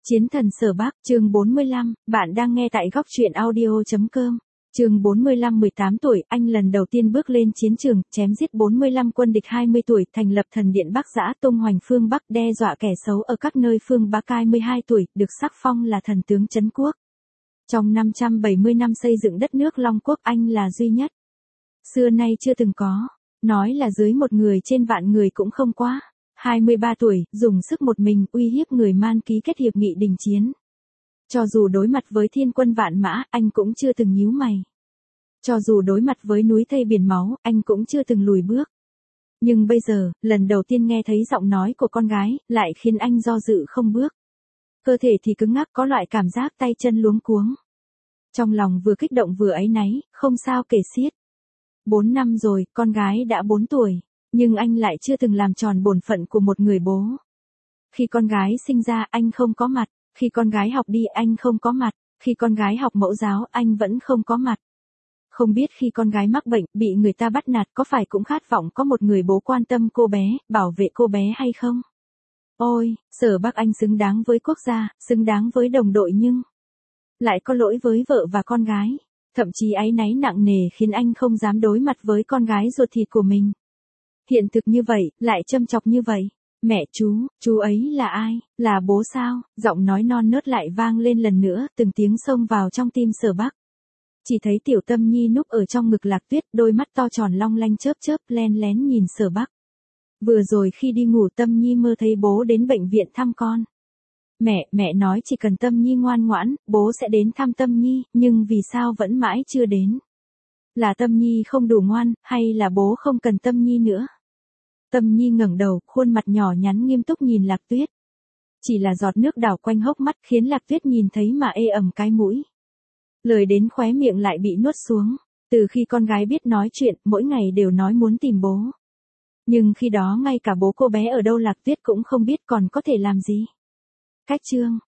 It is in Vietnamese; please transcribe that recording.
Chiến thần Sở Bắc, chương 45, bạn đang nghe tại góc truyện audio.com. Chương 45 18 tuổi, anh lần đầu tiên bước lên chiến trường, chém giết 45 quân địch 20 tuổi, thành lập thần điện Bắc Giã, tung hoành phương Bắc, đe dọa kẻ xấu ở các nơi phương Bắc. Cai 12 tuổi, được sắc phong là thần tướng trấn quốc. Trong 570 năm xây dựng đất nước Long Quốc, anh là duy nhất. Xưa nay chưa từng có. Nói là dưới một người trên vạn người cũng không quá. 23 tuổi, dùng sức một mình uy hiếp người Man ký kết hiệp nghị đình chiến. Cho dù đối mặt với thiên quân vạn mã, anh cũng chưa từng nhíu mày. Cho dù đối mặt với núi thây biển máu, anh cũng chưa từng lùi bước. Nhưng bây giờ, lần đầu tiên nghe thấy giọng nói của con gái, lại khiến anh do dự không bước. Cơ thể thì cứng ngắc, có loại cảm giác tay chân luống cuống. Trong lòng vừa kích động vừa áy náy, không sao kể xiết. 4 năm rồi, con gái đã 4 tuổi. Nhưng anh lại chưa từng làm tròn bổn phận của một người bố. Khi con gái sinh ra, anh không có mặt. Khi con gái học đi, anh không có mặt. Khi con gái học mẫu giáo, anh vẫn không có mặt. Không biết khi con gái mắc bệnh, bị người ta bắt nạt, có phải cũng khát vọng có một người bố quan tâm cô bé, bảo vệ cô bé hay không? Ôi, Sở Bắc anh xứng đáng với quốc gia, xứng đáng với đồng đội nhưng lại có lỗi với vợ và con gái. Thậm chí áy náy nặng nề khiến anh không dám đối mặt với con gái ruột thịt của mình. Hiện thực như vậy, lại châm chọc như vậy. Mẹ chú ấy là ai, là bố sao? Giọng nói non nớt lại vang lên lần nữa, từng tiếng xông vào trong tim Sở Bắc. Chỉ thấy Tiểu Tâm Nhi núp ở trong ngực Lạc Tuyết, đôi mắt to tròn long lanh chớp chớp len lén nhìn Sở Bắc. Vừa rồi khi đi ngủ Tâm Nhi mơ thấy bố đến bệnh viện thăm con. Mẹ nói chỉ cần Tâm Nhi ngoan ngoãn, bố sẽ đến thăm Tâm Nhi, nhưng vì sao vẫn mãi chưa đến? Là Tâm Nhi không đủ ngoan, hay là bố không cần Tâm Nhi nữa? Tâm Nhi ngẩng đầu, khuôn mặt nhỏ nhắn nghiêm túc nhìn Lạc Tuyết. Chỉ là giọt nước đảo quanh hốc mắt khiến Lạc Tuyết nhìn thấy mà ê ẩm cái mũi. Lời đến khóe miệng lại bị nuốt xuống. Từ khi con gái biết nói chuyện, mỗi ngày đều nói muốn tìm bố. Nhưng khi đó ngay cả bố cô bé ở đâu Lạc Tuyết cũng không biết, còn có thể làm gì. Cách chương.